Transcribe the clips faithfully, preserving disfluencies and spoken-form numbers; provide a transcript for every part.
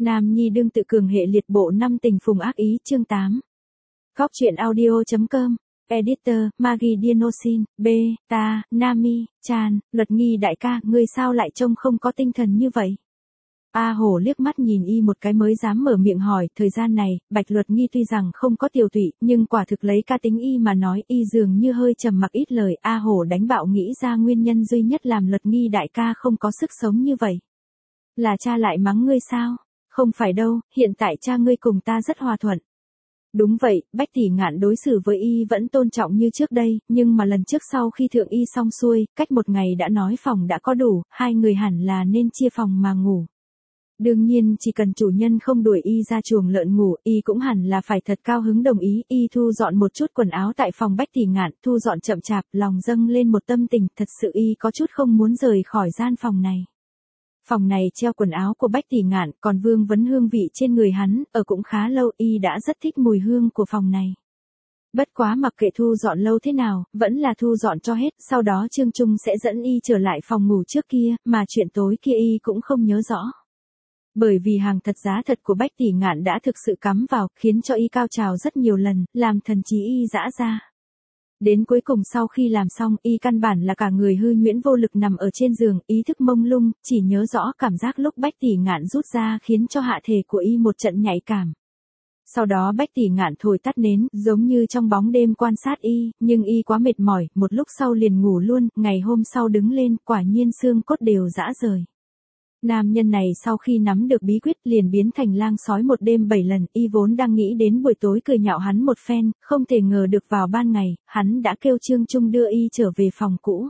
Nam nhi đương tự cường hệ liệt bộ năm tình phùng ác ý chương tám. Góc truyện audio.com. Editor, Maggie Dienosin, B, ta, Nami, Chan, Luật Nghi đại ca, ngươi sao lại trông không có tinh thần như vậy? A Hổ liếc mắt nhìn y một cái mới dám mở miệng hỏi, thời gian này, Bạch Luật Nghi tuy rằng không có tiều tụy, nhưng quả thực lấy ca tính y mà nói, y dường như hơi trầm mặc ít lời. A Hổ đánh bạo nghĩ ra nguyên nhân duy nhất làm Luật Nghi đại ca không có sức sống như vậy. Là cha lại mắng ngươi sao? Không phải đâu, hiện tại cha ngươi cùng ta rất hòa thuận. Đúng vậy, Bách Tỷ Ngạn đối xử với y vẫn tôn trọng như trước đây, nhưng mà lần trước sau khi thượng y xong xuôi, cách một ngày đã nói phòng đã có đủ, hai người hẳn là nên chia phòng mà ngủ. Đương nhiên chỉ cần chủ nhân không đuổi y ra chuồng lợn ngủ, y cũng hẳn là phải thật cao hứng đồng ý. Y thu dọn một chút quần áo tại phòng Bách Tỷ Ngạn, thu dọn chậm chạp, lòng dâng lên một tâm tình, thật sự y có chút không muốn rời khỏi gian phòng này. Phòng này treo quần áo của Bách Tỷ Ngạn, còn vương vấn hương vị trên người hắn, ở cũng khá lâu, y đã rất thích mùi hương của phòng này. Bất quá mặc kệ thu dọn lâu thế nào, vẫn là thu dọn cho hết, sau đó Trương Trung sẽ dẫn y trở lại phòng ngủ trước kia, mà chuyện tối kia y cũng không nhớ rõ. Bởi vì hàng thật giá thật của Bách Tỷ Ngạn đã thực sự cắm vào, khiến cho y cao trào rất nhiều lần, làm thần trí y dã ra. Đến cuối cùng sau khi làm xong, y căn bản là cả người hư nhuyễn vô lực nằm ở trên giường, ý thức mông lung, chỉ nhớ rõ cảm giác lúc Bách Tỷ Ngạn rút ra khiến cho hạ thể của y một trận nhạy cảm. Sau đó Bách Tỷ Ngạn thổi tắt nến, giống như trong bóng đêm quan sát y, nhưng y quá mệt mỏi, một lúc sau liền ngủ luôn, ngày hôm sau đứng lên, quả nhiên xương cốt đều rã rời. Nam nhân này sau khi nắm được bí quyết liền biến thành lang sói một đêm bảy lần, y vốn đang nghĩ đến buổi tối cười nhạo hắn một phen, không thể ngờ được vào ban ngày, hắn đã kêu Trương Trung đưa y trở về phòng cũ.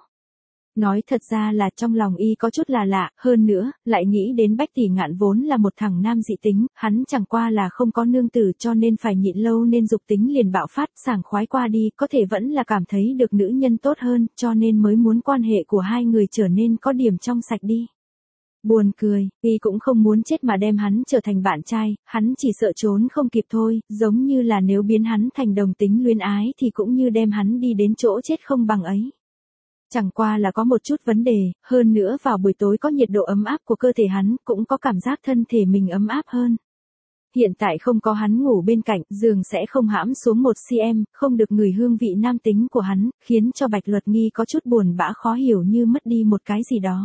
Nói thật ra là trong lòng y có chút là lạ, hơn nữa, lại nghĩ đến Bách Tỷ Ngạn vốn là một thằng nam dị tính, hắn chẳng qua là không có nương tử cho nên phải nhịn lâu nên dục tính liền bạo phát, sảng khoái qua đi, có thể vẫn là cảm thấy được nữ nhân tốt hơn, cho nên mới muốn quan hệ của hai người trở nên có điểm trong sạch đi. Buồn cười, y cũng không muốn chết mà đem hắn trở thành bạn trai, hắn chỉ sợ trốn không kịp thôi, giống như là nếu biến hắn thành đồng tính luyến ái thì cũng như đem hắn đi đến chỗ chết không bằng ấy. Chẳng qua là có một chút vấn đề, hơn nữa vào buổi tối có nhiệt độ ấm áp của cơ thể hắn, cũng có cảm giác thân thể mình ấm áp hơn. Hiện tại không có hắn ngủ bên cạnh, giường sẽ không hãm xuống một xăng-ti-mét, không được ngửi hương vị nam tính của hắn, khiến cho Bạch Luật Nghi có chút buồn bã khó hiểu như mất đi một cái gì đó.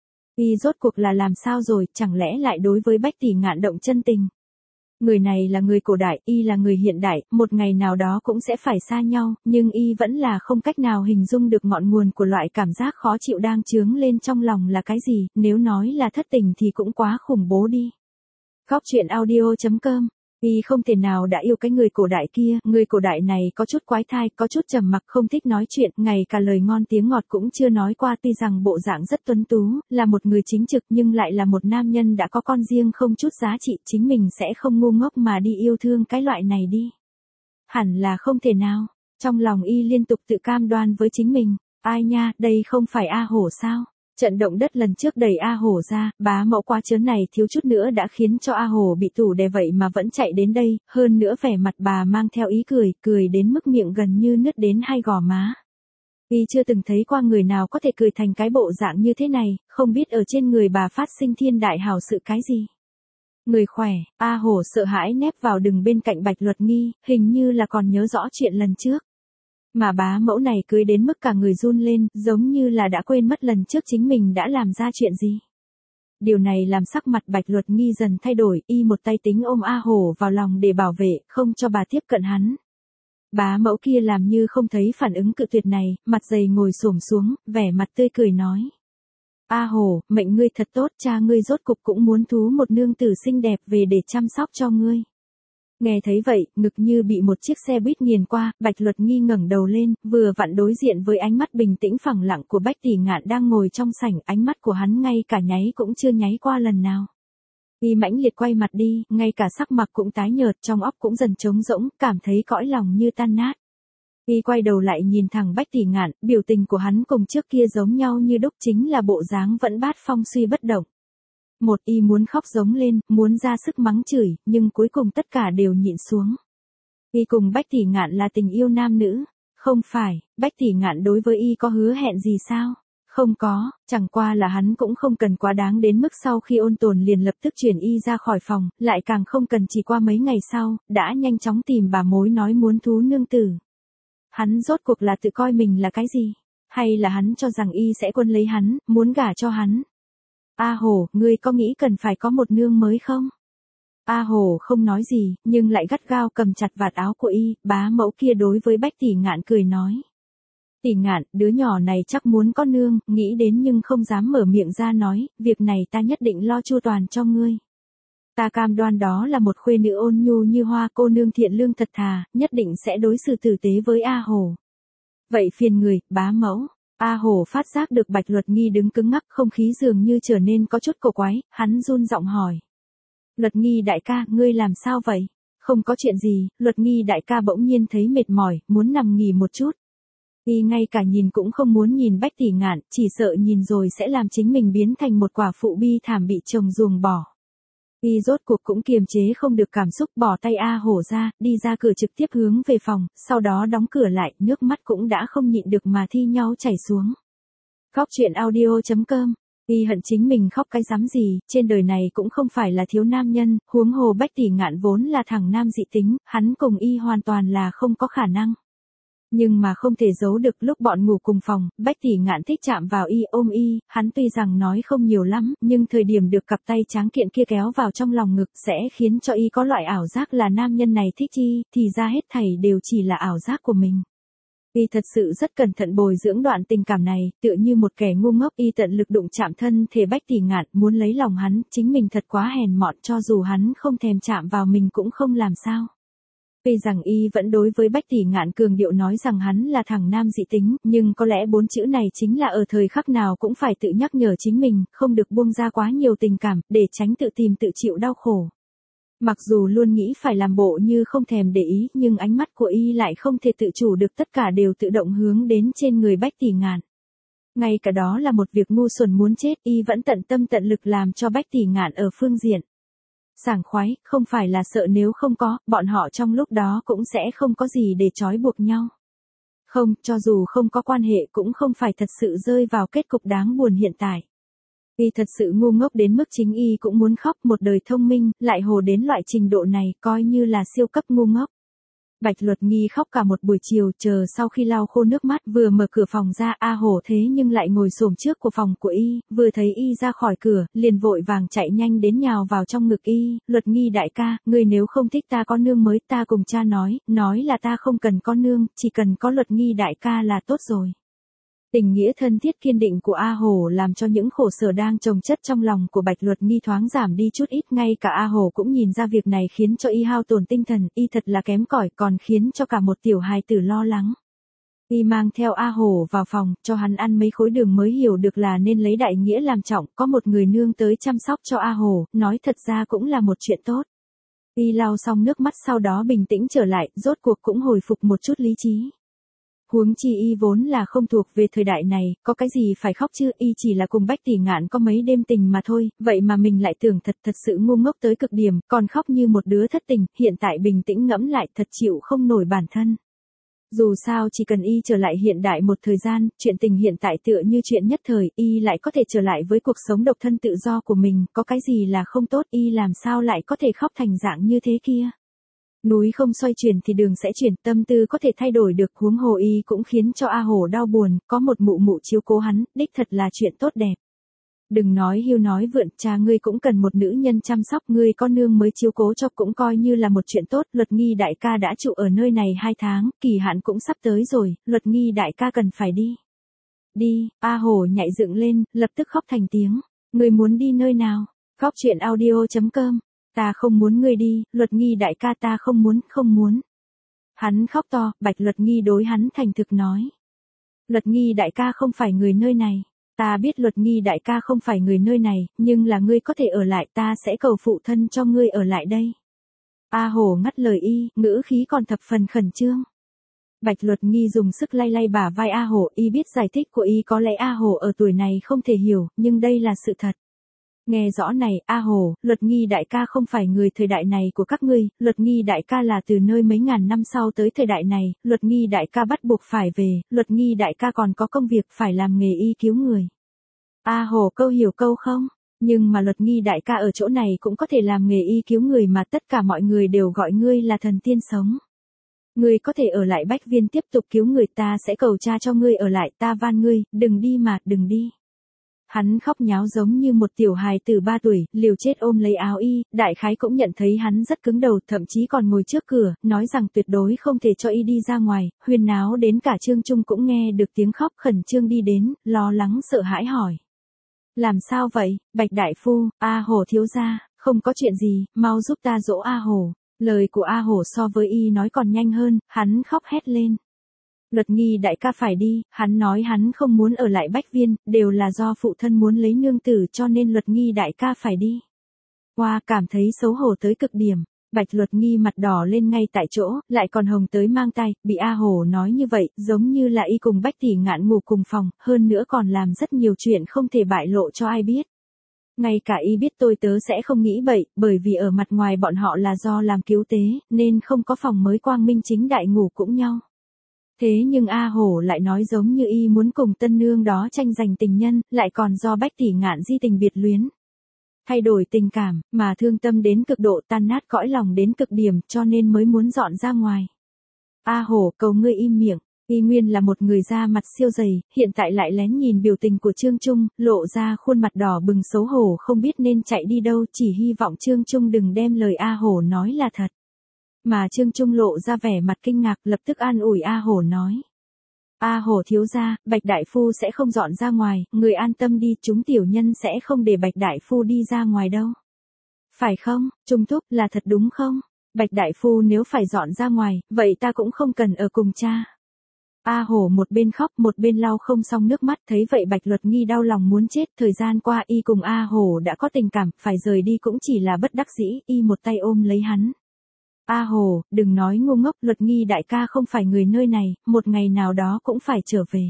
Y rốt cuộc là làm sao rồi, chẳng lẽ lại đối với Bách Tỷ Ngạn động chân tình. Người này là người cổ đại, y là người hiện đại, một ngày nào đó cũng sẽ phải xa nhau, nhưng y vẫn là không cách nào hình dung được ngọn nguồn của loại cảm giác khó chịu đang chướng lên trong lòng là cái gì, nếu nói là thất tình thì cũng quá khủng bố đi. Góc truyện audio.com. Y không thể nào đã yêu cái người cổ đại kia, người cổ đại này có chút quái thai, có chút trầm mặc, không thích nói chuyện, ngày cả lời ngon tiếng ngọt cũng chưa nói qua, tuy rằng bộ dạng rất tuấn tú, là một người chính trực nhưng lại là một nam nhân đã có con riêng không chút giá trị, chính mình sẽ không ngu ngốc mà đi yêu thương cái loại này đi. Hẳn là không thể nào, trong lòng y liên tục tự cam đoan với chính mình, ai nha, đây không phải A Hổ sao? Trận động đất lần trước đẩy A Hổ ra, bá mẫu quá chớn này thiếu chút nữa đã khiến cho A Hổ bị tủ đè vậy mà vẫn chạy đến đây, hơn nữa vẻ mặt bà mang theo ý cười, cười đến mức miệng gần như nứt đến hai gò má. Y chưa từng thấy qua người nào có thể cười thành cái bộ dạng như thế này, không biết ở trên người bà phát sinh thiên đại hào sự cái gì. Người khỏe, A Hổ sợ hãi nép vào đừng bên cạnh Bạch Luật Nghi, hình như là còn nhớ rõ chuyện lần trước. Mà bá mẫu này cưới đến mức cả người run lên, giống như là đã quên mất lần trước chính mình đã làm ra chuyện gì. Điều này làm sắc mặt Bạch Luật Nghi dần thay đổi, y một tay tính ôm A Hổ vào lòng để bảo vệ, không cho bà tiếp cận hắn. Bá mẫu kia làm như không thấy phản ứng cự tuyệt này, mặt dày ngồi xổm xuống, vẻ mặt tươi cười nói. A Hổ, mệnh ngươi thật tốt, cha ngươi rốt cục cũng muốn thú một nương tử xinh đẹp về để chăm sóc cho ngươi. Nghe thấy vậy, ngực như bị một chiếc xe buýt nghiền qua, Bạch Luật Nghi ngẩng đầu lên, vừa vặn đối diện với ánh mắt bình tĩnh phẳng lặng của Bách Tỷ Ngạn đang ngồi trong sảnh, ánh mắt của hắn ngay cả nháy cũng chưa nháy qua lần nào. Y mãnh liệt quay mặt đi, ngay cả sắc mặt cũng tái nhợt, trong óc cũng dần trống rỗng, cảm thấy cõi lòng như tan nát. Y quay đầu lại nhìn thẳng Bách Tỷ Ngạn, biểu tình của hắn cùng trước kia giống nhau như đúc, chính là bộ dáng vẫn bát phong suy bất động. Một y muốn khóc giống lên, muốn ra sức mắng chửi, nhưng cuối cùng tất cả đều nhịn xuống. Y cùng Bách Tỷ Ngạn là tình yêu nam nữ. Không phải, Bách Tỷ Ngạn đối với y có hứa hẹn gì sao? Không có, chẳng qua là hắn cũng không cần quá đáng đến mức sau khi ôn tồn liền lập tức chuyển y ra khỏi phòng, lại càng không cần chỉ qua mấy ngày sau, đã nhanh chóng tìm bà mối nói muốn thú nương tử. Hắn rốt cuộc là tự coi mình là cái gì? Hay là hắn cho rằng y sẽ quân lấy hắn, muốn gả cho hắn? A Hổ, ngươi có nghĩ cần phải có một nương mới không? A Hổ không nói gì, nhưng lại gắt gao cầm chặt vạt áo của y, bá mẫu kia đối với Bách Tỷ Ngạn cười nói. Tỷ Ngạn, đứa nhỏ này chắc muốn có nương, nghĩ đến nhưng không dám mở miệng ra nói, việc này ta nhất định lo chu toàn cho ngươi. Ta cam đoan đó là một khuê nữ ôn nhu như hoa, cô nương thiện lương thật thà, nhất định sẽ đối xử tử tế với A Hổ. Vậy phiền người, bá mẫu. A Hổ phát giác được Bạch Luật Nghi đứng cứng ngắc, không khí dường như trở nên có chút cổ quái, hắn run giọng hỏi. Luật Nghi đại ca, ngươi làm sao vậy? Không có chuyện gì, Luật Nghi đại ca bỗng nhiên thấy mệt mỏi, muốn nằm nghỉ một chút. Y ngay cả nhìn cũng không muốn nhìn Bách Tỷ Ngạn, chỉ sợ nhìn rồi sẽ làm chính mình biến thành một quả phụ bi thảm bị chồng ruồng bỏ. Y rốt cuộc cũng kiềm chế không được cảm xúc, bỏ tay A Hổ ra, đi ra cửa trực tiếp hướng về phòng, sau đó đóng cửa lại, nước mắt cũng đã không nhịn được mà thi nhau chảy xuống. Khóc chuyện audio chấm com. Y hận chính mình khóc cái dám gì, trên đời này cũng không phải là thiếu nam nhân, huống hồ Bách Tỷ Ngạn vốn là thằng nam dị tính, hắn cùng Y hoàn toàn là không có khả năng. Nhưng mà không thể giấu được, lúc bọn ngủ cùng phòng, Bách Tỷ Ngạn thích chạm vào Y, ôm Y, hắn tuy rằng nói không nhiều lắm, nhưng thời điểm được cặp tay tráng kiện kia kéo vào trong lòng ngực sẽ khiến cho Y có loại ảo giác là nam nhân này thích Y, thì ra hết thảy đều chỉ là ảo giác của mình. Y thật sự rất cẩn thận bồi dưỡng đoạn tình cảm này, tựa như một kẻ ngu ngốc, Y tận lực đụng chạm thân thể Bách Tỷ Ngạn, muốn lấy lòng hắn, chính mình thật quá hèn mọn, cho dù hắn không thèm chạm vào mình cũng không làm sao. Tuy rằng Y vẫn đối với Bách Tỷ Ngạn cường điệu nói rằng hắn là thằng nam dị tính, nhưng có lẽ bốn chữ này chính là ở thời khắc nào cũng phải tự nhắc nhở chính mình, không được buông ra quá nhiều tình cảm, để tránh tự tìm tự chịu đau khổ. Mặc dù luôn nghĩ phải làm bộ như không thèm để ý, nhưng ánh mắt của Y lại không thể tự chủ được, tất cả đều tự động hướng đến trên người Bách Tỷ Ngạn. Ngay cả đó là một việc ngu xuẩn muốn chết, Y vẫn tận tâm tận lực làm cho Bách Tỷ Ngạn ở phương diện sảng khoái, không phải là sợ nếu không có, bọn họ trong lúc đó cũng sẽ không có gì để trói buộc nhau. Không, cho dù không có quan hệ cũng không phải thật sự rơi vào kết cục đáng buồn hiện tại. Y thật sự ngu ngốc đến mức chính Y cũng muốn khóc, một đời thông minh, lại hồ đến loại trình độ này, coi như là siêu cấp ngu ngốc. Bạch Luật Nghi khóc cả một buổi chiều, chờ sau khi lau khô nước mắt, vừa mở cửa phòng ra, A Hổ thế nhưng lại ngồi xổm trước của phòng của Y, vừa thấy Y ra khỏi cửa, liền vội vàng chạy nhanh đến nhào vào trong ngực Y. Luật Nghi đại ca, ngươi nếu không thích ta có nương mới, ta cùng cha nói, nói là ta không cần có nương, chỉ cần có Luật Nghi đại ca là tốt rồi. Tình nghĩa thân thiết kiên định của A Hổ làm cho những khổ sở đang chồng chất trong lòng của Bạch Luật Nghi thoáng giảm đi chút ít, ngay cả A Hổ cũng nhìn ra việc này khiến cho Y hao tổn tinh thần, Y thật là kém cỏi, còn khiến cho cả một tiểu hài tử lo lắng. Y mang theo A Hổ vào phòng, cho hắn ăn mấy khối đường mới hiểu được là nên lấy đại nghĩa làm trọng, có một người nương tới chăm sóc cho A Hổ, nói thật ra cũng là một chuyện tốt. Y lau xong nước mắt sau đó bình tĩnh trở lại, rốt cuộc cũng hồi phục một chút lý trí. Huống chi Y vốn là không thuộc về thời đại này, có cái gì phải khóc chứ, Y chỉ là cùng Bách Tỷ Ngạn có mấy đêm tình mà thôi, vậy mà mình lại tưởng thật thật sự ngu ngốc tới cực điểm, còn khóc như một đứa thất tình, hiện tại bình tĩnh ngẫm lại thật chịu không nổi bản thân. Dù sao chỉ cần Y trở lại hiện đại một thời gian, chuyện tình hiện tại tựa như chuyện nhất thời, Y lại có thể trở lại với cuộc sống độc thân tự do của mình, có cái gì là không tốt, Y làm sao lại có thể khóc thành dạng như thế kia. Núi không xoay chuyển thì đường sẽ chuyển, tâm tư có thể thay đổi được, huống hồ Y cũng khiến cho A Hổ đau buồn, có một mụ mụ chiếu cố hắn, đích thật là chuyện tốt đẹp. Đừng nói hiu nói vượn, cha ngươi cũng cần một nữ nhân chăm sóc, ngươi có nương mới chiếu cố cho cũng coi như là một chuyện tốt. Luật Nghi đại ca đã trụ ở nơi này hai tháng, kỳ hạn cũng sắp tới rồi, Luật Nghi đại ca cần phải đi. Đi, A Hổ nhảy dựng lên, lập tức khóc thành tiếng. Ngươi muốn đi nơi nào? Khóc chuyện audio chấm com. Ta không muốn ngươi đi, Luật Nghi đại ca, ta không muốn, không muốn. Hắn khóc to, Bạch Luật Nghi đối hắn thành thực nói. Luật Nghi đại ca không phải người nơi này. Ta biết Luật Nghi đại ca không phải người nơi này, nhưng là ngươi có thể ở lại, ta sẽ cầu phụ thân cho ngươi ở lại đây. A Hổ ngắt lời Y, ngữ khí còn thập phần khẩn trương. Bạch Luật Nghi dùng sức lay lay bả vai A Hổ, Y biết giải thích của Y có lẽ A Hổ ở tuổi này không thể hiểu, nhưng đây là sự thật. Nghe rõ này, A Hồ, Luật Nghi đại ca không phải người thời đại này của các ngươi, Luật Nghi đại ca là từ nơi mấy ngàn năm sau tới thời đại này, Luật Nghi đại ca bắt buộc phải về, Luật Nghi đại ca còn có công việc phải làm nghề y cứu người. A Hồ câu hiểu câu không? Nhưng mà Luật Nghi đại ca ở chỗ này cũng có thể làm nghề y cứu người mà tất cả mọi người đều gọi ngươi là thần tiên sống. Ngươi có thể ở lại Bách Viên tiếp tục cứu người, ta sẽ cầu cha cho ngươi ở lại, ta van ngươi, đừng đi mà, đừng đi. Hắn khóc nháo giống như một tiểu hài từ ba tuổi, liều chết ôm lấy áo y, đại khái cũng nhận thấy hắn rất cứng đầu, thậm chí còn ngồi trước cửa, nói rằng tuyệt đối không thể cho y đi ra ngoài, huyên náo đến cả Trương Trung cũng nghe được tiếng khóc, khẩn trương đi đến, lo lắng sợ hãi hỏi. Làm sao vậy, Bạch đại phu, A Hồ thiếu gia, không có chuyện gì, mau giúp ta dỗ A Hồ. Lời của A Hồ so với y nói còn nhanh hơn, hắn khóc hét lên. Luật Nghi đại ca phải đi, hắn nói hắn không muốn ở lại Bách Viên, đều là do phụ thân muốn lấy nương tử cho nên Luật Nghi đại ca phải đi. Hoa cảm thấy xấu hổ tới cực điểm, Bạch Luật Nghi mặt đỏ lên ngay tại chỗ, lại còn hồng tới mang tay, bị A Hồ nói như vậy, giống như là y cùng Bách tỷ ngạn ngủ cùng phòng, hơn nữa còn làm rất nhiều chuyện không thể bại lộ cho ai biết. Ngay cả y biết tôi tớ sẽ không nghĩ bậy, bởi vì ở mặt ngoài bọn họ là do làm cứu tế, nên không có phòng mới quang minh chính đại ngủ cũng nhau. Thế nhưng A Hổ lại nói giống như y muốn cùng tân nương đó tranh giành tình nhân, lại còn do Bách tỷ ngạn di tình biệt luyến. Thay đổi tình cảm, mà thương tâm đến cực độ, tan nát cõi lòng đến cực điểm, cho nên mới muốn dọn ra ngoài. A Hổ cầu ngươi im miệng. Y nguyên là một người da mặt siêu dày, hiện tại lại lén nhìn biểu tình của Trương Trung, lộ ra khuôn mặt đỏ bừng xấu hổ không biết nên chạy đi đâu, chỉ hy vọng Trương Trung đừng đem lời A Hổ nói là thật. Mà Trương Trung lộ ra vẻ mặt kinh ngạc, lập tức an ủi A Hổ nói. A Hổ thiếu gia, Bạch đại phu sẽ không dọn ra ngoài, người an tâm đi, chúng tiểu nhân sẽ không để Bạch đại phu đi ra ngoài đâu. Phải không, Trung thúc, là thật đúng không? Bạch đại phu nếu phải dọn ra ngoài, vậy ta cũng không cần ở cùng cha. A Hổ một bên khóc một bên lau không xong nước mắt, thấy vậy Bạch Luật Nghi đau lòng muốn chết, thời gian qua y cùng A Hổ đã có tình cảm, phải rời đi cũng chỉ là bất đắc dĩ, y một tay ôm lấy hắn. A Hổ, đừng nói ngu ngốc, Luật Nghi đại ca không phải người nơi này, một ngày nào đó cũng phải trở về.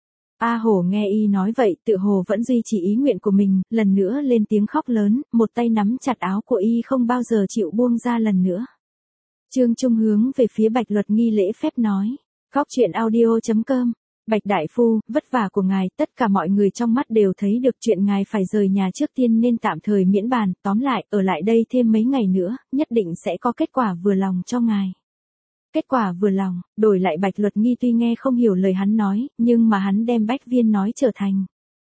A Hổ nghe y nói vậy, tự hồ vẫn duy trì ý nguyện của mình, lần nữa lên tiếng khóc lớn, một tay nắm chặt áo của y không bao giờ chịu buông ra lần nữa. Trương Trung hướng về phía Bạch Luật Nghi lễ phép nói. Góc truyện audio chấm com, Bạch đại phu, vất vả của ngài, tất cả mọi người trong mắt đều thấy được chuyện ngài phải rời nhà trước tiên nên tạm thời miễn bàn, tóm lại, ở lại đây thêm mấy ngày nữa, nhất định sẽ có kết quả vừa lòng cho ngài. Kết quả vừa lòng, đổi lại Bạch Luật Nghi tuy nghe không hiểu lời hắn nói, nhưng mà hắn đem Bách Viên nói trở thành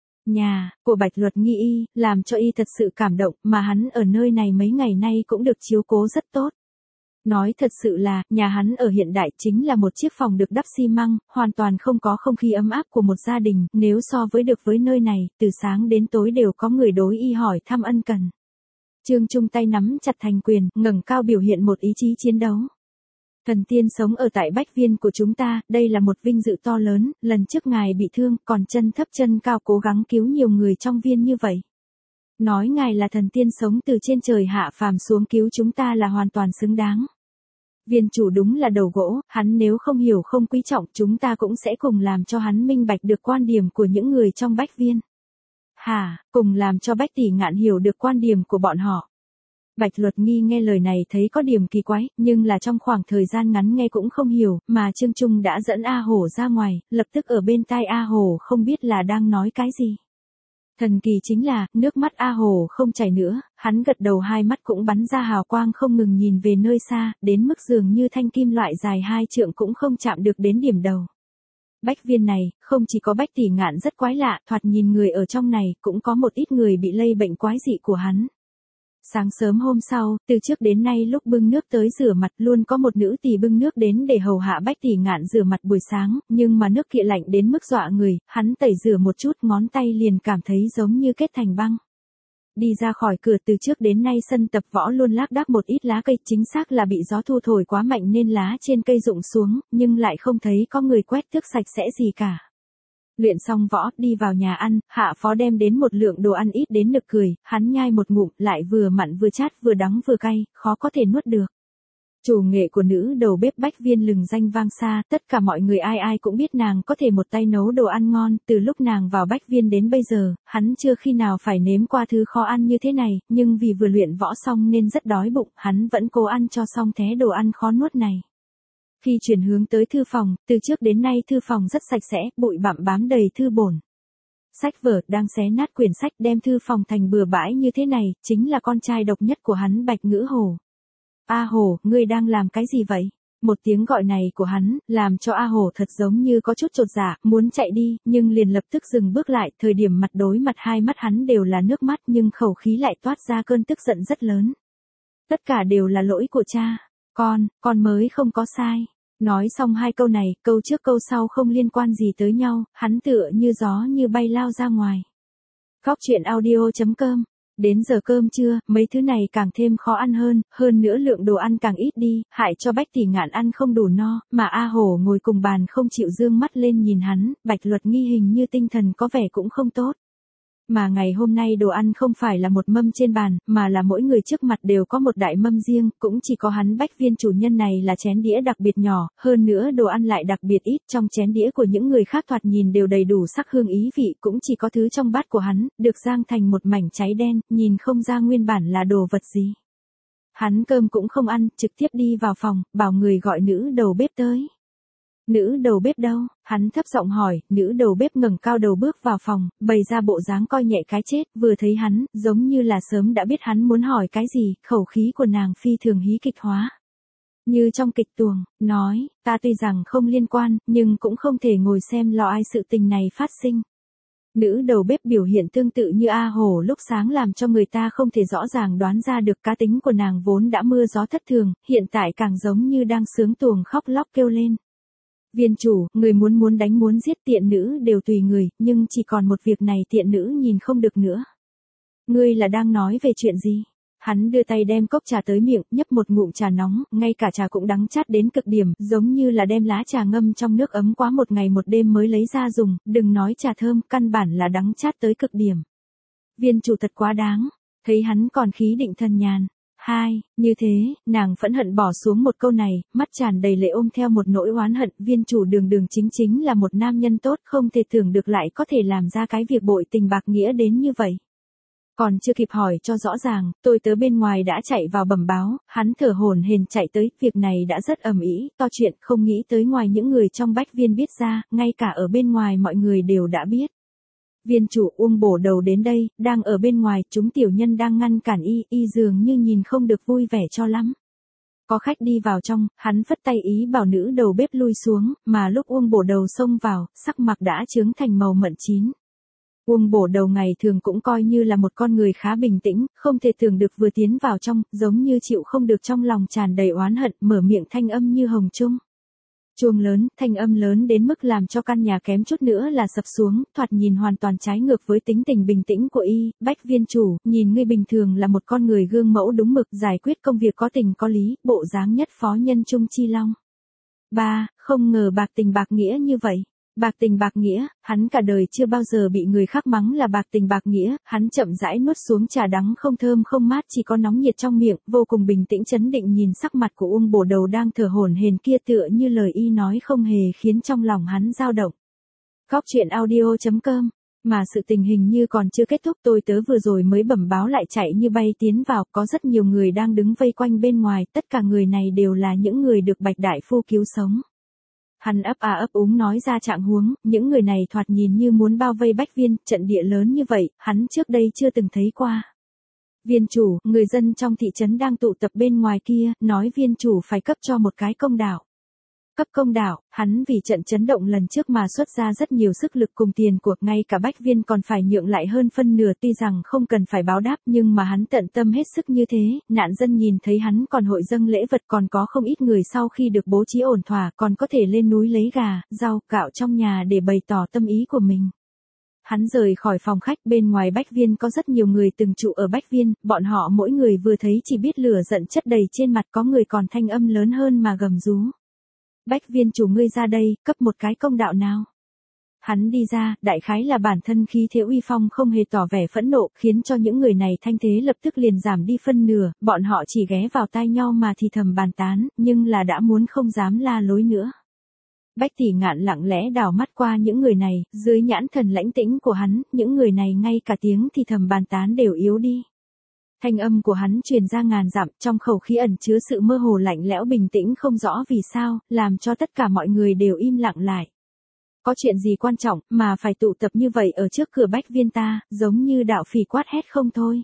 nhà của Bạch Luật Nghi y, làm cho y thật sự cảm động, mà hắn ở nơi này mấy ngày nay cũng được chiếu cố rất tốt. Nói thật sự là, nhà hắn ở hiện đại chính là một chiếc phòng được đắp xi măng, hoàn toàn không có không khí ấm áp của một gia đình, nếu so với được với nơi này, từ sáng đến tối đều có người đối y hỏi thăm ân cần. Trương Trung tay nắm chặt thành quyền, ngẩng cao biểu hiện một ý chí chiến đấu. Thần tiên sống ở tại Bách Viên của chúng ta, đây là một vinh dự to lớn, lần trước ngài bị thương, còn chân thấp chân cao cố gắng cứu nhiều người trong viên như vậy. Nói ngài là thần tiên sống từ trên trời hạ phàm xuống cứu chúng ta là hoàn toàn xứng đáng. Viên chủ đúng là đầu gỗ, hắn nếu không hiểu không quý trọng chúng ta cũng sẽ cùng làm cho hắn minh bạch được quan điểm của những người trong Bách Viên. Hả, cùng làm cho Bách tỷ ngạn hiểu được quan điểm của bọn họ. Bạch Luật Nghi nghe lời này thấy có điểm kỳ quái, nhưng là trong khoảng thời gian ngắn nghe cũng không hiểu, mà Trương Trung đã dẫn A Hổ ra ngoài, lập tức ở bên tai A Hổ không biết là đang nói cái gì. Thần kỳ chính là, nước mắt A Hổ không chảy nữa, hắn gật đầu hai mắt cũng bắn ra hào quang không ngừng nhìn về nơi xa, đến mức dường như thanh kim loại dài hai trượng cũng không chạm được đến điểm đầu. Bách Viên này, không chỉ có Bách tỷ ngạn rất quái lạ, thoạt nhìn người ở trong này, cũng có một ít người bị lây bệnh quái dị của hắn. Sáng sớm hôm sau, từ trước đến nay lúc bưng nước tới rửa mặt luôn có một nữ tỳ bưng nước đến để hầu hạ Bách tỷ ngạn rửa mặt buổi sáng, nhưng mà nước kia lạnh đến mức dọa người, hắn tẩy rửa một chút ngón tay liền cảm thấy giống như kết thành băng. Đi ra khỏi cửa từ trước đến nay sân tập võ luôn lác đác một ít lá cây, chính xác là bị gió thu thổi quá mạnh nên lá trên cây rụng xuống, nhưng lại không thấy có người quét tước sạch sẽ gì cả. Luyện xong võ, đi vào nhà ăn, hạ phó đem đến một lượng đồ ăn ít đến nực cười, hắn nhai một ngụm, lại vừa mặn vừa chát vừa đắng vừa cay, khó có thể nuốt được. Chủ nghệ của nữ đầu bếp Bách Viên lừng danh vang xa, tất cả mọi người ai ai cũng biết nàng có thể một tay nấu đồ ăn ngon, từ lúc nàng vào Bách Viên đến bây giờ, hắn chưa khi nào phải nếm qua thứ khó ăn như thế này, nhưng vì vừa luyện võ xong nên rất đói bụng, hắn vẫn cố ăn cho xong thế đồ ăn khó nuốt này. Khi chuyển hướng tới thư phòng, từ trước đến nay thư phòng rất sạch sẽ, bụi bặm bám đầy thư bổn. Sách vở đang xé nát quyển sách đem thư phòng thành bừa bãi như thế này, chính là con trai độc nhất của hắn Bạch Ngữ Hổ. A Hổ, ngươi đang làm cái gì vậy? Một tiếng gọi này của hắn, làm cho A Hổ thật giống như có chút chột dạ, muốn chạy đi, nhưng liền lập tức dừng bước lại, thời điểm mặt đối mặt hai mắt hắn đều là nước mắt nhưng khẩu khí lại toát ra cơn tức giận rất lớn. Tất cả đều là lỗi của cha, con, con mới không có sai. Nói xong hai câu này, câu trước câu sau không liên quan gì tới nhau, hắn tựa như gió như bay lao ra ngoài. Góc truyện audio chấm com. Đến giờ cơm trưa, mấy thứ này càng thêm khó ăn hơn, hơn nữa lượng đồ ăn càng ít đi, hại cho Bách Tỷ Ngạn ăn không đủ no, mà A Hổ ngồi cùng bàn không chịu dương mắt lên nhìn hắn, Bạch Luật Nghi hình như tinh thần có vẻ cũng không tốt. Mà ngày hôm nay đồ ăn không phải là một mâm trên bàn, mà là mỗi người trước mặt đều có một đại mâm riêng, cũng chỉ có hắn Bách Viên chủ nhân này là chén đĩa đặc biệt nhỏ, hơn nữa đồ ăn lại đặc biệt ít, trong chén đĩa của những người khác thoạt nhìn đều đầy đủ sắc hương ý vị, cũng chỉ có thứ trong bát của hắn, được rang thành một mảnh cháy đen, nhìn không ra nguyên bản là đồ vật gì. Hắn cơm cũng không ăn, trực tiếp đi vào phòng, bảo người gọi nữ đầu bếp tới. Nữ đầu bếp đâu? Hắn thấp giọng hỏi, nữ đầu bếp ngẩng cao đầu bước vào phòng, bày ra bộ dáng coi nhẹ cái chết, vừa thấy hắn, giống như là sớm đã biết hắn muốn hỏi cái gì, khẩu khí của nàng phi thường hí kịch hóa. Như trong kịch tuồng, nói, ta tuy rằng không liên quan, nhưng cũng không thể ngồi xem lo ai sự tình này phát sinh. Nữ đầu bếp biểu hiện tương tự như A Hổ lúc sáng làm cho người ta không thể rõ ràng đoán ra được cá tính của nàng vốn đã mưa gió thất thường, hiện tại càng giống như đang sướng tuồng khóc lóc kêu lên. Viên chủ, người muốn muốn đánh muốn giết tiện nữ đều tùy người, nhưng chỉ còn một việc này tiện nữ nhìn không được nữa. Ngươi là đang nói về chuyện gì? Hắn đưa tay đem cốc trà tới miệng, nhấp một ngụm trà nóng, ngay cả trà cũng đắng chát đến cực điểm, giống như là đem lá trà ngâm trong nước ấm quá một ngày một đêm mới lấy ra dùng, đừng nói trà thơm, căn bản là đắng chát tới cực điểm. Viên chủ thật quá đáng, thấy hắn còn khí định thần nhàn. Hai, như thế, nàng phẫn hận bỏ xuống một câu này, mắt tràn đầy lệ ôm theo một nỗi oán hận, viên chủ đường đường chính chính là một nam nhân tốt, không thể tưởng được lại có thể làm ra cái việc bội tình bạc nghĩa đến như vậy. Còn chưa kịp hỏi cho rõ ràng, tôi tớ bên ngoài đã chạy vào bẩm báo, hắn thở hổn hển chạy tới, việc này đã rất ầm ĩ, to chuyện, không nghĩ tới ngoài những người trong Bách Viên biết ra, ngay cả ở bên ngoài mọi người đều đã biết. Viên chủ Uông Bổ Đầu đến đây, đang ở bên ngoài, chúng tiểu nhân đang ngăn cản y, y dường như nhìn không được vui vẻ cho lắm. Có khách đi vào trong, hắn phất tay ý bảo nữ đầu bếp lui xuống, mà lúc Uông Bổ Đầu xông vào, sắc mặt đã chướng thành màu mận chín. Uông Bổ Đầu ngày thường cũng coi như là một con người khá bình tĩnh, không thể tưởng được vừa tiến vào trong, giống như chịu không được trong lòng tràn đầy oán hận, mở miệng thanh âm như hồng trung. Chuông lớn, thanh âm lớn đến mức làm cho căn nhà kém chút nữa là sập xuống, thoạt nhìn hoàn toàn trái ngược với tính tình bình tĩnh của y, Bách Viên chủ, nhìn ngươi bình thường là một con người gương mẫu đúng mực, giải quyết công việc có tình có lý, bộ dáng nhất phó nhân trung chi long. Ba, không ngờ bạc tình bạc nghĩa như vậy. Bạc tình bạc nghĩa, hắn cả đời chưa bao giờ bị người khác mắng là bạc tình bạc nghĩa, hắn chậm rãi nuốt xuống trà đắng không thơm không mát chỉ có nóng nhiệt trong miệng, vô cùng bình tĩnh chấn định nhìn sắc mặt của Uông Bổ Đầu đang thở hổn hển kia tựa như lời y nói không hề khiến trong lòng hắn dao động. Góc truyện audio chấm com. Mà sự tình hình như còn chưa kết thúc, tôi tớ vừa rồi mới bẩm báo lại chạy như bay tiến vào, có rất nhiều người đang đứng vây quanh bên ngoài, tất cả người này đều là những người được Bạch Đại Phu cứu sống. Hắn ấp à ấp úng nói ra trạng huống, những người này thoạt nhìn như muốn bao vây Bách Viên, trận địa lớn như vậy, hắn trước đây chưa từng thấy qua. Viên chủ, người dân trong thị trấn đang tụ tập bên ngoài kia, nói viên chủ phải cấp cho một cái công đạo. Cấp công đạo, hắn vì trận chấn động lần trước mà xuất ra rất nhiều sức lực cùng tiền của, ngay cả Bách Viên còn phải nhượng lại hơn phân nửa, tuy rằng không cần phải báo đáp nhưng mà hắn tận tâm hết sức như thế, nạn dân nhìn thấy hắn còn hội dâng lễ vật, còn có không ít người sau khi được bố trí ổn thỏa còn có thể lên núi lấy gà, rau, gạo trong nhà để bày tỏ tâm ý của mình. Hắn rời khỏi phòng khách, bên ngoài Bách Viên có rất nhiều người từng trụ ở Bách Viên, bọn họ mỗi người vừa thấy chỉ biết lửa giận chất đầy trên mặt, có người còn thanh âm lớn hơn mà gầm rú. Bách Viên chủ ngươi ra đây, cấp một cái công đạo nào. Hắn đi ra, đại khái là bản thân khí thế uy phong không hề tỏ vẻ phẫn nộ, khiến cho những người này thanh thế lập tức liền giảm đi phân nửa, bọn họ chỉ ghé vào tai nhau mà thì thầm bàn tán, nhưng là đã muốn không dám la lối nữa. Bách Tỷ Ngạn lặng lẽ đảo mắt qua những người này, dưới nhãn thần lãnh tĩnh của hắn, những người này ngay cả tiếng thì thầm bàn tán đều yếu đi. Thanh âm của hắn truyền ra ngàn dặm, trong khẩu khí ẩn chứa sự mơ hồ lạnh lẽo bình tĩnh không rõ vì sao, làm cho tất cả mọi người đều im lặng lại. Có chuyện gì quan trọng mà phải tụ tập như vậy ở trước cửa Bách Viên ta, giống như đạo phỉ quát hét không thôi.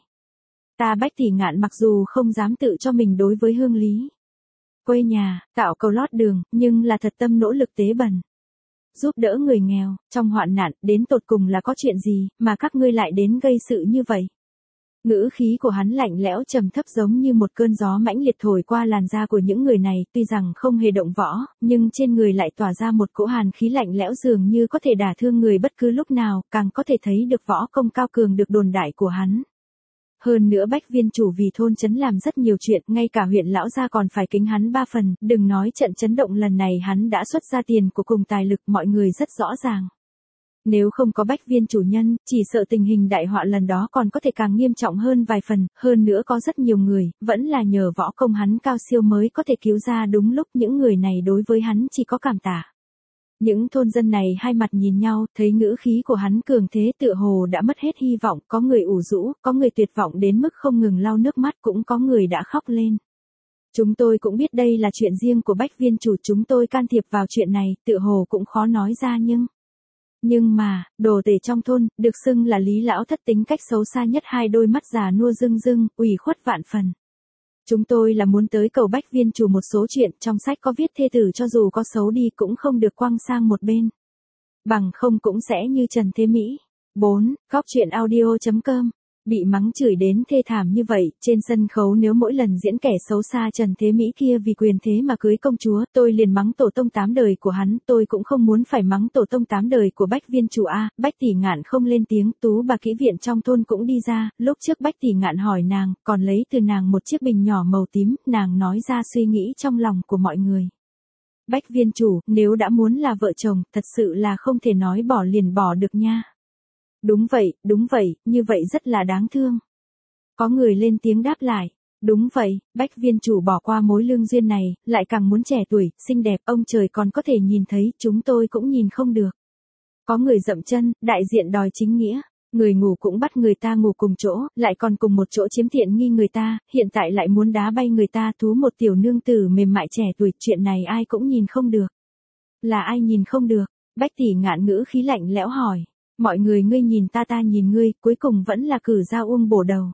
Ta Bách Tỷ Ngạn mặc dù không dám tự cho mình đối với hương lý quê nhà, tạo cầu lót đường, nhưng là thật tâm nỗ lực tế bần. Giúp đỡ người nghèo, trong hoạn nạn, đến tột cùng là có chuyện gì, mà các ngươi lại đến gây sự như vậy. Ngữ khí của hắn lạnh lẽo trầm thấp giống như một cơn gió mãnh liệt thổi qua làn da của những người này, tuy rằng không hề động võ, nhưng trên người lại tỏa ra một cỗ hàn khí lạnh lẽo dường như có thể đả thương người bất cứ lúc nào, càng có thể thấy được võ công cao cường được đồn đại của hắn. Hơn nữa Bách Viên chủ vì thôn trấn làm rất nhiều chuyện, ngay cả huyện lão gia còn phải kính hắn ba phần, đừng nói trận chấn động lần này hắn đã xuất ra tiền của cùng tài lực, mọi người rất rõ ràng. Nếu không có Bách Viên chủ nhân, chỉ sợ tình hình đại họa lần đó còn có thể càng nghiêm trọng hơn vài phần, hơn nữa có rất nhiều người, vẫn là nhờ võ công hắn cao siêu mới có thể cứu ra đúng lúc, những người này đối với hắn chỉ có cảm tạ. Những thôn dân này hai mặt nhìn nhau, thấy ngữ khí của hắn cường thế tựa hồ đã mất hết hy vọng, có người ủ rũ, có người tuyệt vọng đến mức không ngừng lau nước mắt, cũng có người đã khóc lên. Chúng tôi cũng biết đây là chuyện riêng của Bách Viên chủ, chúng tôi can thiệp vào chuyện này, tựa hồ cũng khó nói ra nhưng... Nhưng mà, đồ tể trong thôn, được xưng là Lý lão thất tính cách xấu xa nhất, hai đôi mắt già nua rưng rưng, ủy khuất vạn phần. Chúng tôi là muốn tới cầu Bách Viên chủ một số chuyện, trong sách có viết thê tử cho dù có xấu đi cũng không được quăng sang một bên. Bằng không cũng sẽ như Trần Thế Mỹ. bốn. Cóc truyện audio chấm com. Bị mắng chửi đến thê thảm như vậy, trên sân khấu nếu mỗi lần diễn kẻ xấu xa Trần Thế Mỹ kia vì quyền thế mà cưới công chúa, tôi liền mắng tổ tông tám đời của hắn, tôi cũng không muốn phải mắng tổ tông tám đời của Bách Viên chủ a. Bách Tỷ Ngạn không lên tiếng, Tú bà kỹ viện trong thôn cũng đi ra, lúc trước Bách Tỷ Ngạn hỏi nàng, còn lấy từ nàng một chiếc bình nhỏ màu tím, nàng nói ra suy nghĩ trong lòng của mọi người. Bách Viên chủ, nếu đã muốn là vợ chồng, thật sự là không thể nói bỏ liền bỏ được nha. Đúng vậy, đúng vậy, như vậy rất là đáng thương. Có người lên tiếng đáp lại. Đúng vậy, Bách Viên chủ bỏ qua mối lương duyên này, lại càng muốn trẻ tuổi, xinh đẹp, ông trời còn có thể nhìn thấy, chúng tôi cũng nhìn không được. Có người dậm chân, đại diện đòi chính nghĩa. Người ngủ cũng bắt người ta ngủ cùng chỗ, lại còn cùng một chỗ chiếm tiện nghi người ta, hiện tại lại muốn đá bay người ta, thú một tiểu nương tử mềm mại trẻ tuổi, chuyện này ai cũng nhìn không được. Là ai nhìn không được? Bách Tỷ Ngạn ngữ khí lạnh lẽo hỏi. Mọi người ngươi nhìn ta ta nhìn ngươi, cuối cùng vẫn là cử ra uông bổ đầu.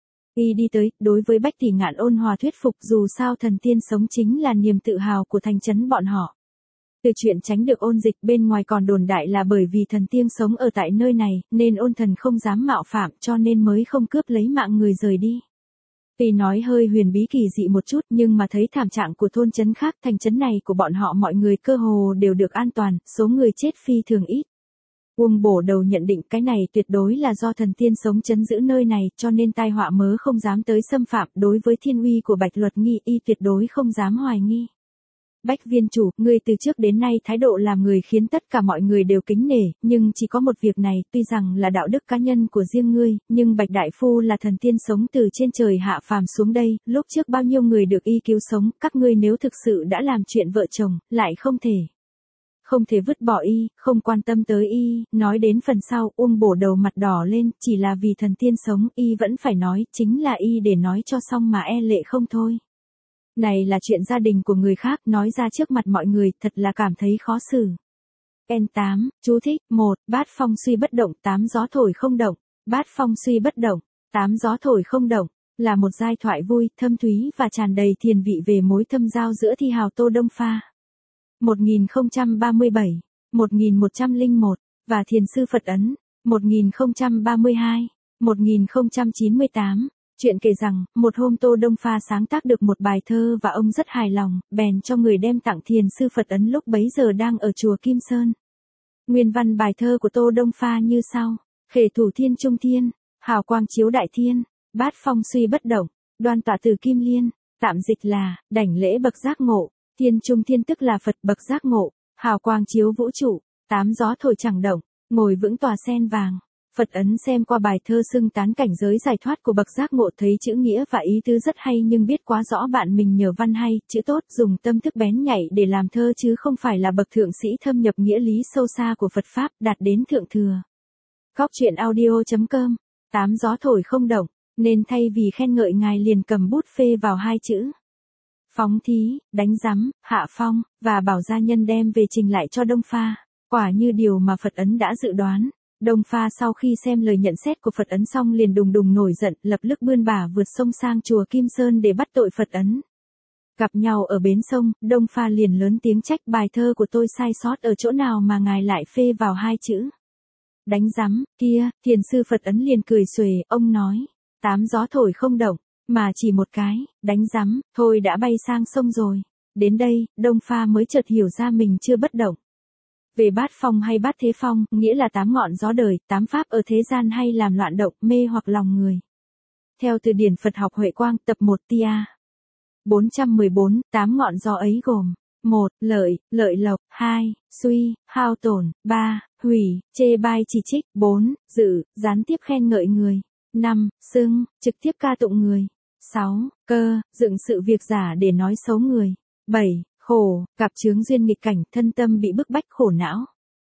Y đi tới, đối với Bách Tỷ Ngạn ôn hòa thuyết phục, dù sao thần tiên sống chính là niềm tự hào của thành trấn bọn họ. Từ chuyện tránh được ôn dịch, bên ngoài còn đồn đại là bởi vì thần tiên sống ở tại nơi này, nên ôn thần không dám mạo phạm, cho nên mới không cướp lấy mạng người rời đi. Tuy nói hơi huyền bí kỳ dị một chút, nhưng mà thấy thảm trạng của thôn trấn khác, thành trấn này của bọn họ mọi người cơ hồ đều được an toàn, số người chết phi thường ít. Uông bổ đầu nhận định cái này tuyệt đối là do thần tiên sống trấn giữ nơi này, cho nên tai họa mớ không dám tới xâm phạm, đối với thiên uy của Bạch Luật Nghi y tuyệt đối không dám hoài nghi. Bách Viên chủ, ngươi từ trước đến nay thái độ làm người khiến tất cả mọi người đều kính nể, nhưng chỉ có một việc này, tuy rằng là đạo đức cá nhân của riêng ngươi, nhưng Bạch Đại Phu là thần tiên sống từ trên trời hạ phàm xuống đây, lúc trước bao nhiêu người được y cứu sống, các ngươi nếu thực sự đã làm chuyện vợ chồng, lại không thể. Không thể vứt bỏ y, không quan tâm tới y, nói đến phần sau, Uông bổ đầu mặt đỏ lên, chỉ là vì thần tiên sống, y vẫn phải nói, chính là y để nói cho xong mà e lệ không thôi. Này là chuyện gia đình của người khác, nói ra trước mặt mọi người, thật là cảm thấy khó xử. N tám, chú thích, một, bát phong suy bất động, tám gió thổi không động, bát phong suy bất động, tám gió thổi không động, là một giai thoại vui, thâm thúy và tràn đầy thiền vị về mối thâm giao giữa thi hào Tô Đông Pha. một nghìn không trăm ba mươi bảy, một nghìn một trăm lẻ một, và thiền sư Phật Ấn, một nghìn không trăm ba mươi hai, một nghìn không trăm chín mươi tám. Chuyện kể rằng, một hôm Tô Đông Pha sáng tác được một bài thơ và ông rất hài lòng, bèn cho người đem tặng thiền sư Phật Ấn lúc bấy giờ đang ở chùa Kim Sơn. Nguyên văn bài thơ của Tô Đông Pha như sau: Khể thủ thiên trung thiên, hào quang chiếu đại thiên, bát phong suy bất động, đoan tọa từ kim liên, tạm dịch là, đảnh lễ bậc giác ngộ, thiên trung thiên tức là Phật bậc giác ngộ, hào quang chiếu vũ trụ, Tám gió thổi chẳng động, ngồi vững tòa sen vàng. Phật ấn xem qua bài thơ xưng tán cảnh giới giải thoát của bậc giác ngộ, thấy chữ nghĩa và ý tứ rất hay nhưng biết quá rõ bạn mình nhờ văn hay, chữ tốt, dùng tâm thức bén nhạy để làm thơ chứ không phải là bậc thượng sĩ thâm nhập nghĩa lý sâu xa của Phật Pháp, đạt đến thượng thừa. Góc truyện audio chấm com. Tám gió thổi không động, nên thay vì khen ngợi ngài liền cầm bút phê vào hai chữ. Phóng thí, đánh giám, hạ phong, và bảo gia nhân đem về trình lại cho Đông Pha. Quả như điều mà Phật ấn đã dự đoán. Đông Pha sau khi xem lời nhận xét của Phật ấn xong liền đùng đùng nổi giận, lập tức bươn bả vượt sông sang chùa Kim Sơn để bắt tội Phật ấn. Gặp nhau ở bến sông, Đông Pha liền lớn tiếng trách bài thơ của tôi sai sót ở chỗ nào mà ngài lại phê vào hai chữ. Đánh giám, kia, thiền sư Phật ấn liền cười xuề, ông nói, tám gió thổi không động, mà chỉ một cái, đánh giám, thôi đã bay sang sông rồi. Đến đây, Đông Pha mới chợt hiểu ra mình chưa bất động. Về bát phong hay bát thế phong, nghĩa là tám ngọn gió đời, tám pháp ở thế gian hay làm loạn động, mê hoặc lòng người. Theo từ điển Phật học Huệ Quang, tập một tia. bốn trăm mười bốn, tám ngọn gió ấy gồm: một. Lợi, lợi lộc. hai. Suy, hao tổn. ba. Hủy, chê bai chỉ trích. bốn. Dự, gián tiếp khen ngợi người. năm. Xưng, trực tiếp ca tụng người. sáu. Cơ, dựng sự việc giả để nói xấu người. bảy. Khổ, gặp chướng duyên nghịch cảnh, thân tâm bị bức bách khổ não.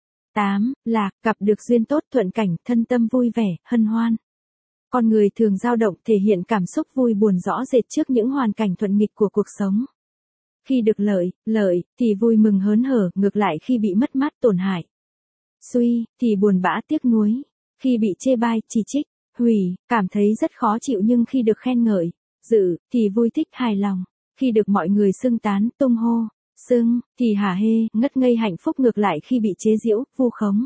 tám. Lạc, gặp được duyên tốt thuận cảnh, thân tâm vui vẻ, hân hoan. Con người thường dao động thể hiện cảm xúc vui buồn rõ rệt trước những hoàn cảnh thuận nghịch của cuộc sống. Khi được lợi, lợi, thì vui mừng hớn hở, ngược lại khi bị mất mát tổn hại. Suy, thì buồn bã tiếc nuối. Khi bị chê bai, chỉ trích, hủy, cảm thấy rất khó chịu nhưng khi được khen ngợi. Dự, thì vui thích hài lòng. Khi được mọi người xưng tán, tung hô, xưng, thì hả hê, ngất ngây hạnh phúc, ngược lại khi bị chế giễu, vu khống.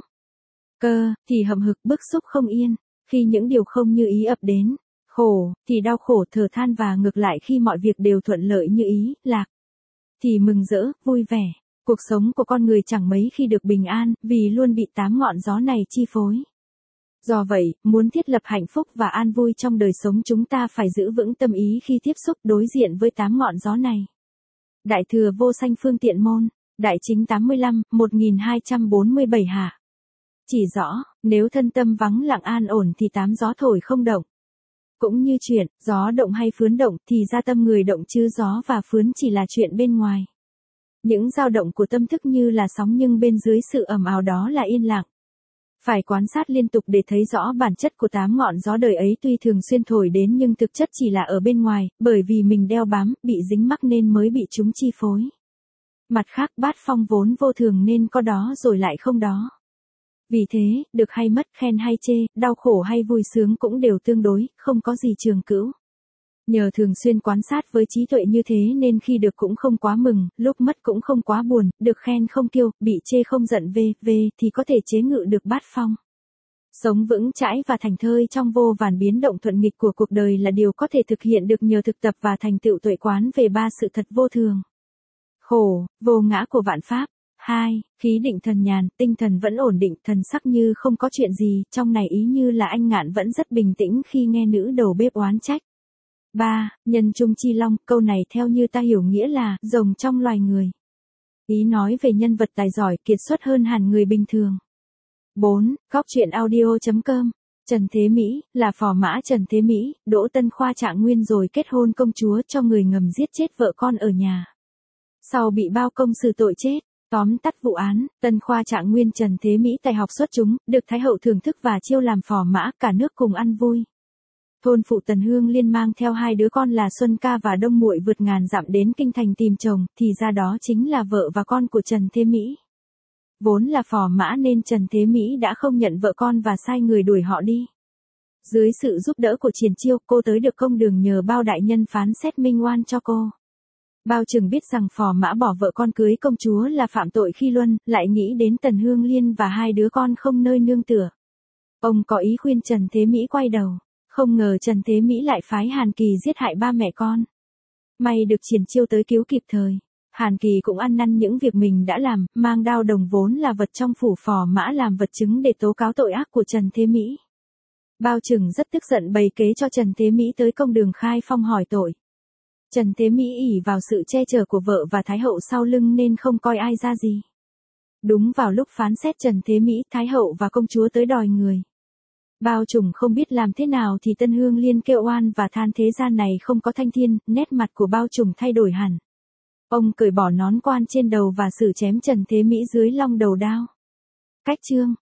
Cơ, thì hậm hực bức xúc không yên, khi những điều không như ý ập đến. Khổ, thì đau khổ thở than, và ngược lại khi mọi việc đều thuận lợi như ý. Lạc, thì mừng rỡ, vui vẻ. Cuộc sống của con người chẳng mấy khi được bình an, vì luôn bị tám ngọn gió này chi phối. Do vậy, muốn thiết lập hạnh phúc và an vui trong đời sống, chúng ta phải giữ vững tâm ý khi tiếp xúc đối diện với tám ngọn gió này. Đại thừa vô sanh phương tiện môn, Đại chính tám mươi lăm, một nghìn hai trăm bốn mươi bảy hạ. Chỉ rõ, nếu thân tâm vắng lặng an ổn thì tám gió thổi không động. Cũng như chuyện, gió động hay phướn động thì ra tâm người động, chứ gió và phướn chỉ là chuyện bên ngoài. Những dao động của tâm thức như là sóng, nhưng bên dưới sự ầm ào đó là yên lặng. Phải quan sát liên tục để thấy rõ bản chất của tám ngọn gió đời ấy, tuy thường xuyên thổi đến nhưng thực chất chỉ là ở bên ngoài, bởi vì mình đeo bám, bị dính mắc nên mới bị chúng chi phối. Mặt khác, bát phong vốn vô thường nên có đó rồi lại không đó. Vì thế, được hay mất, khen hay chê, đau khổ hay vui sướng cũng đều tương đối, không có gì trường cửu. Nhờ thường xuyên quan sát với trí tuệ như thế nên khi được cũng không quá mừng, lúc mất cũng không quá buồn, được khen không kiêu, bị chê không giận về, về thì có thể chế ngự được bát phong. Sống vững chãi và thành thơi trong vô vàn biến động thuận nghịch của cuộc đời là điều có thể thực hiện được nhờ thực tập và thành tựu tuệ quán về ba sự thật vô thường, khổ, vô ngã của vạn pháp. hai. Khí định thần nhàn, tinh thần vẫn ổn định, thần sắc như không có chuyện gì, trong này ý như là anh Ngạn vẫn rất bình tĩnh khi nghe nữ đầu bếp oán trách. ba. Nhân trung chi long, câu này theo như ta hiểu nghĩa là rồng trong loài người. Ý nói về nhân vật tài giỏi, kiệt xuất hơn hẳn người bình thường. bốn. Góc truyện audio chấm com. Trần Thế Mỹ, là phò mã Trần Thế Mỹ, Đỗ Tân Khoa Trạng Nguyên rồi kết hôn công chúa cho người ngầm giết chết vợ con ở nhà. Sau bị bao công xử tội chết. Tóm tắt vụ án, Tân Khoa Trạng Nguyên Trần Thế Mỹ tài học xuất chúng, được Thái hậu thưởng thức và chiêu làm phò mã, cả nước cùng ăn vui. Thôn phụ Tần Hương Liên mang theo hai đứa con là Xuân Ca và Đông Muội vượt ngàn dặm đến kinh thành tìm chồng, thì ra đó chính là vợ và con của Trần Thế Mỹ. Vốn là phò mã nên Trần Thế Mỹ đã không nhận vợ con và sai người đuổi họ đi. Dưới sự giúp đỡ của Triển Chiêu, cô tới được công đường nhờ Bao đại nhân phán xét minh oan cho cô. Bao Trừng biết rằng phò mã bỏ vợ con cưới công chúa là phạm tội khi luân, lại nghĩ đến Tần Hương Liên và hai đứa con không nơi nương tựa. Ông có ý khuyên Trần Thế Mỹ quay đầu, không ngờ Trần Thế Mỹ lại phái Hàn Kỳ giết hại ba mẹ con. May được Triển Chiêu tới cứu kịp thời. Hàn Kỳ cũng ăn năn những việc mình đã làm, mang đao đồng vốn là vật trong phủ phò mã làm vật chứng để tố cáo tội ác của Trần Thế Mỹ. Bao Trừng rất tức giận bày kế cho Trần Thế Mỹ tới công đường khai phong hỏi tội. Trần Thế Mỹ ỷ vào sự che chở của vợ và Thái hậu sau lưng nên không coi ai ra gì. Đúng vào lúc phán xét Trần Thế Mỹ, Thái hậu và công chúa tới đòi người. Bao Trùm không biết làm thế nào thì Tân Hương Liên kêu oan và than thế gian này không có thanh thiên, nét mặt của Bao Trùm thay đổi hẳn. Ông cởi bỏ nón quan trên đầu và xử chém Trần Thế Mỹ dưới long đầu đao. Cách chương